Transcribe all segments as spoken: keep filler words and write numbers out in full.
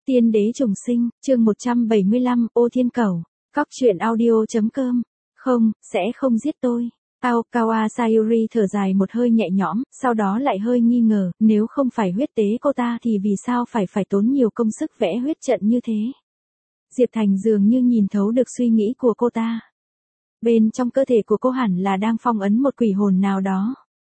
Tiên đế trùng sinh, chương một trăm bảy mươi lăm, ô thiên cầu. Cóc truyện audio.com. Không, sẽ không giết tôi. Aokawa Sayuri thở dài một hơi nhẹ nhõm, sau đó lại hơi nghi ngờ, nếu không phải huyết tế cô ta thì vì sao phải phải tốn nhiều công sức vẽ huyết trận như thế. Diệp Thành dường như nhìn thấu được suy nghĩ của cô ta. Bên trong cơ thể của cô hẳn là đang phong ấn một quỷ hồn nào đó.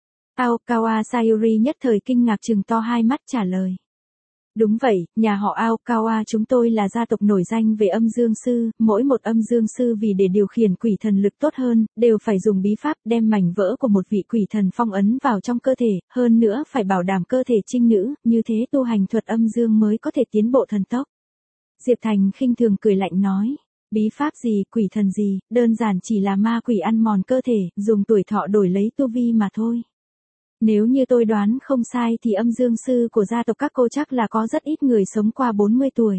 Aokawa Sayuri nhất thời kinh ngạc trừng to hai mắt trả lời. Đúng vậy, nhà họ Aokawa chúng tôi là gia tộc nổi danh về âm dương sư, mỗi một âm dương sư vì để điều khiển quỷ thần lực tốt hơn, đều phải dùng bí pháp đem mảnh vỡ của một vị quỷ thần phong ấn vào trong cơ thể, hơn nữa phải bảo đảm cơ thể trinh nữ, như thế tu hành thuật âm dương mới có thể tiến bộ thần tốc. Diệp Thành khinh thường cười lạnh nói, bí pháp gì, quỷ thần gì, đơn giản chỉ là ma quỷ ăn mòn cơ thể, dùng tuổi thọ đổi lấy tu vi mà thôi. Nếu như tôi đoán không sai thì âm dương sư của gia tộc các cô chắc là có rất ít người sống qua bốn mươi tuổi.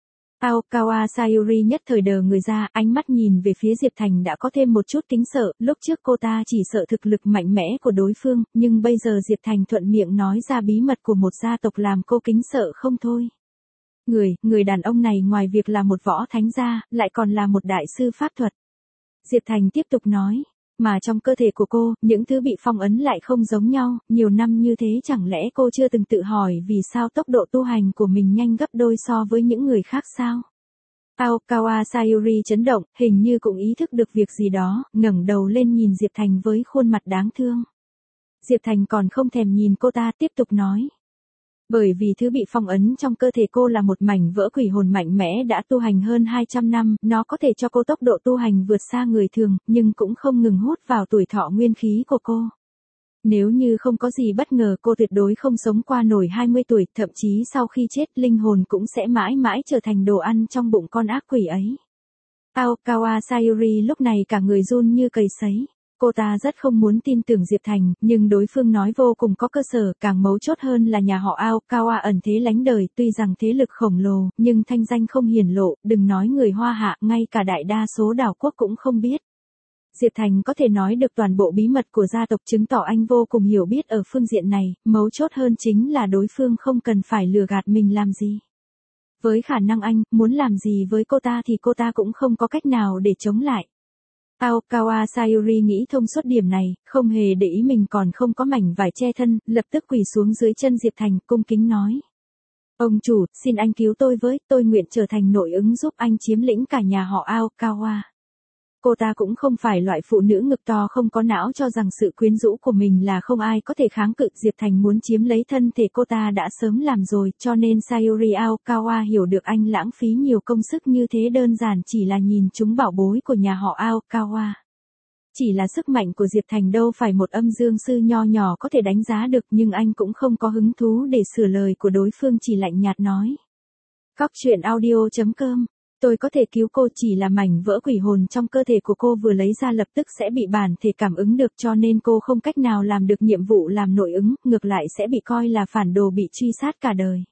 Aokawa Sayuri nhất thời đờ người ra, ánh mắt nhìn về phía Diệp Thành đã có thêm một chút kính sợ, lúc trước cô ta chỉ sợ thực lực mạnh mẽ của đối phương, nhưng bây giờ Diệp Thành thuận miệng nói ra bí mật của một gia tộc làm cô kính sợ không thôi. Người, người đàn ông này ngoài việc là một võ thánh gia, lại còn là một đại sư pháp thuật. Diệp Thành tiếp tục nói. Mà trong cơ thể của cô, những thứ bị phong ấn lại không giống nhau, nhiều năm như thế chẳng lẽ cô chưa từng tự hỏi vì sao tốc độ tu hành của mình nhanh gấp đôi so với những người khác sao? Aokawa Sayuri chấn động, hình như cũng ý thức được việc gì đó, ngẩng đầu lên nhìn Diệp Thành với khuôn mặt đáng thương. Diệp Thành còn không thèm nhìn cô ta tiếp tục nói. Bởi vì thứ bị phong ấn trong cơ thể cô là một mảnh vỡ quỷ hồn mạnh mẽ đã tu hành hơn hai trăm năm, nó có thể cho cô tốc độ tu hành vượt xa người thường, nhưng cũng không ngừng hút vào tuổi thọ nguyên khí của cô. Nếu như không có gì bất ngờ cô tuyệt đối không sống qua nổi hai mươi tuổi, thậm chí sau khi chết linh hồn cũng sẽ mãi mãi trở thành đồ ăn trong bụng con ác quỷ ấy. Aokawa Sayuri lúc này cả người run như cầy sấy. Cô ta rất không muốn tin tưởng Diệp Thành, nhưng đối phương nói vô cùng có cơ sở, càng mấu chốt hơn là nhà họ Aokawa ẩn thế lánh đời, tuy rằng thế lực khổng lồ, nhưng thanh danh không hiển lộ, đừng nói người Hoa Hạ, ngay cả đại đa số đảo quốc cũng không biết. Diệp Thành có thể nói được toàn bộ bí mật của gia tộc chứng tỏ anh vô cùng hiểu biết ở phương diện này, mấu chốt hơn chính là đối phương không cần phải lừa gạt mình làm gì. Với khả năng anh, muốn làm gì với cô ta thì cô ta cũng không có cách nào để chống lại. Aokawa Sayuri nghĩ thông suốt điểm này, không hề để ý mình còn không có mảnh vải che thân, lập tức quỳ xuống dưới chân Diệp Thành, cung kính nói. Ông chủ, xin anh cứu tôi với, tôi nguyện trở thành nội ứng giúp anh chiếm lĩnh cả nhà họ Aokawa. Cô ta cũng không phải loại phụ nữ ngực to không có não cho rằng sự quyến rũ của mình là không ai có thể kháng cự. Diệp Thành muốn chiếm lấy thân thể cô ta đã sớm làm rồi, cho nên Sayuri Aokawa hiểu được anh lãng phí nhiều công sức như thế đơn giản chỉ là nhìn chúng bảo bối của nhà họ Aokawa. Chỉ là sức mạnh của Diệp Thành đâu phải một âm dương sư nho nhỏ có thể đánh giá được, nhưng anh cũng không có hứng thú để sửa lời của đối phương, chỉ lạnh nhạt nói. Cóc truyện audio.com. Tôi có thể cứu cô, chỉ là mảnh vỡ quỷ hồn trong cơ thể của cô vừa lấy ra lập tức sẽ bị bản thể cảm ứng được, cho nên cô không cách nào làm được nhiệm vụ làm nội ứng, ngược lại sẽ bị coi là phản đồ bị truy sát cả đời.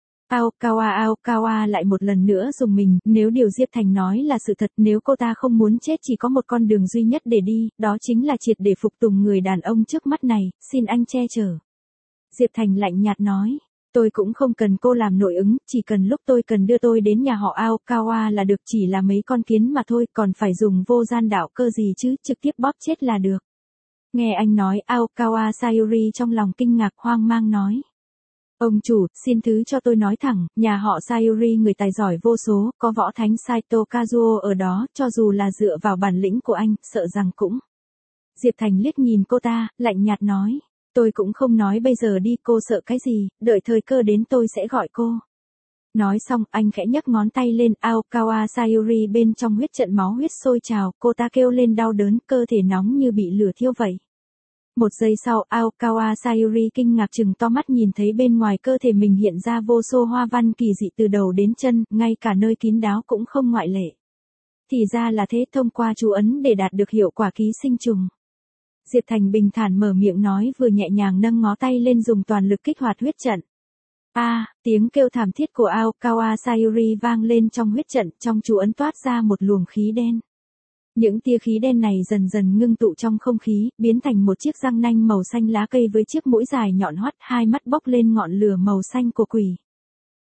Aokawa Aokawa lại một lần nữa dùng mình, nếu điều Diệp Thành nói là sự thật, nếu cô ta không muốn chết chỉ có một con đường duy nhất để đi, đó chính là triệt để phục tùng người đàn ông trước mắt này, xin anh che chở. Diệp Thành lạnh nhạt nói. Tôi cũng không cần cô làm nội ứng, chỉ cần lúc tôi cần đưa tôi đến nhà họ Aokawa là được, chỉ là mấy con kiến mà thôi, còn phải dùng vô gian đạo cơ gì chứ, trực tiếp bóp chết là được. Nghe anh nói, Aokawa Sayuri trong lòng kinh ngạc hoang mang nói. Ông chủ, xin thứ cho tôi nói thẳng, nhà họ Sayuri người tài giỏi vô số, có võ thánh Saito Kazuo ở đó, cho dù là dựa vào bản lĩnh của anh, sợ rằng cũng. Diệp Thành liếc nhìn cô ta, lạnh nhạt nói. Tôi cũng không nói bây giờ đi, cô sợ cái gì, đợi thời cơ đến tôi sẽ gọi cô. Nói xong, anh khẽ nhấc ngón tay lên. Aokawa Sayuri bên trong huyết trận máu huyết sôi trào, cô ta kêu lên đau đớn, cơ thể nóng như bị lửa thiêu vậy. Một giây sau, Aokawa Sayuri kinh ngạc trừng to mắt nhìn thấy bên ngoài cơ thể mình hiện ra vô số hoa văn kỳ dị từ đầu đến chân, ngay cả nơi kín đáo cũng không ngoại lệ. Thì ra là thế, thông qua chú ấn để đạt được hiệu quả ký sinh trùng. Diệp Thành bình thản mở miệng nói, vừa nhẹ nhàng nâng ngó tay lên dùng toàn lực kích hoạt huyết trận. A, à, tiếng kêu thảm thiết của Aokawa Sayuri vang lên trong huyết trận, trong chú ấn toát ra một luồng khí đen. Những tia khí đen này dần dần ngưng tụ trong không khí, biến thành một chiếc răng nanh màu xanh lá cây với chiếc mũi dài nhọn hoắt, hai mắt bốc lên ngọn lửa màu xanh của quỷ.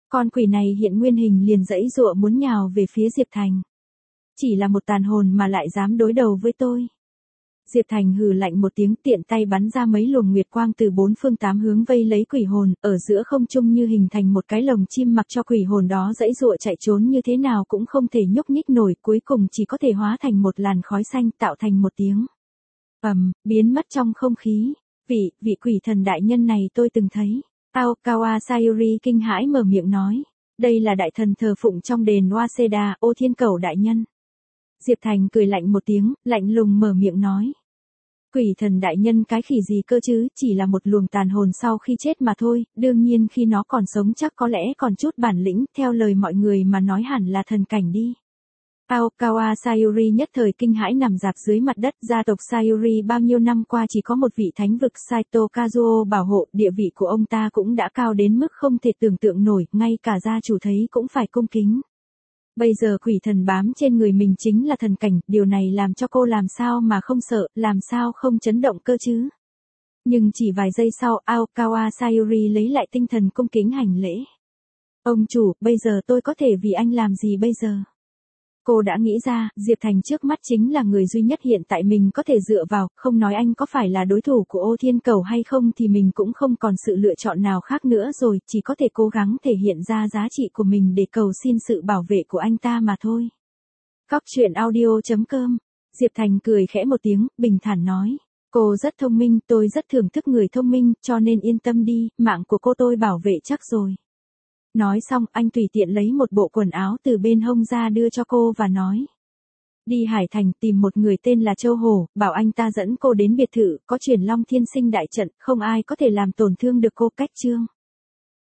Con quỷ này hiện nguyên hình liền dãy dụa muốn nhào về phía Diệp Thành. Chỉ là một tàn hồn mà lại dám đối đầu với tôi. Diệp Thành hừ lạnh một tiếng, tiện tay bắn ra mấy luồng nguyệt quang từ bốn phương tám hướng vây lấy quỷ hồn, ở giữa không trung như hình thành một cái lồng chim mặc cho quỷ hồn đó dãy dụa chạy trốn như thế nào cũng không thể nhúc nhích nổi, cuối cùng chỉ có thể hóa thành một làn khói xanh tạo thành một tiếng ầm, biến mất trong không khí. Vị, vị quỷ thần đại nhân này tôi từng thấy. Aokawa Sayuri kinh hãi mở miệng nói. Đây là đại thần thờ phụng trong đền Waseda, Ô Thiên Cẩu đại nhân. Diệp Thành cười lạnh một tiếng, lạnh lùng mở miệng nói. Quỷ thần đại nhân cái khỉ gì cơ chứ, chỉ là một luồng tàn hồn sau khi chết mà thôi, đương nhiên khi nó còn sống chắc có lẽ còn chút bản lĩnh, theo lời mọi người mà nói hẳn là thần cảnh đi. Aokawa Sayuri nhất thời kinh hãi nằm dạp dưới mặt đất, gia tộc Sayuri bao nhiêu năm qua chỉ có một vị thánh vực Saito Kazuo bảo hộ, địa vị của ông ta cũng đã cao đến mức không thể tưởng tượng nổi, ngay cả gia chủ thấy cũng phải cung kính. Bây giờ quỷ thần bám trên người mình chính là thần cảnh, điều này làm cho cô làm sao mà không sợ, làm sao không chấn động cơ chứ. Nhưng chỉ vài giây sau, Aokawa Sayuri lấy lại tinh thần cung kính hành lễ. Ông chủ, bây giờ tôi có thể vì anh làm gì bây giờ? Cô đã nghĩ ra, Diệp Thành trước mắt chính là người duy nhất hiện tại mình có thể dựa vào, không nói anh có phải là đối thủ của Ô Thiên Cẩu hay không thì mình cũng không còn sự lựa chọn nào khác nữa rồi, chỉ có thể cố gắng thể hiện ra giá trị của mình để cầu xin sự bảo vệ của anh ta mà thôi. Cóc truyện audio chấm com. Diệp Thành cười khẽ một tiếng, bình thản nói. Cô rất thông minh, tôi rất thưởng thức người thông minh, cho nên yên tâm đi, mạng của cô tôi bảo vệ chắc rồi. Nói xong, anh tùy tiện lấy một bộ quần áo từ bên hông ra đưa cho cô và nói. Đi Hải Thành tìm một người tên là Châu Hổ, bảo anh ta dẫn cô đến biệt thự, có truyền Long Thiên Sinh đại trận, không ai có thể làm tổn thương được cô. Cách chương.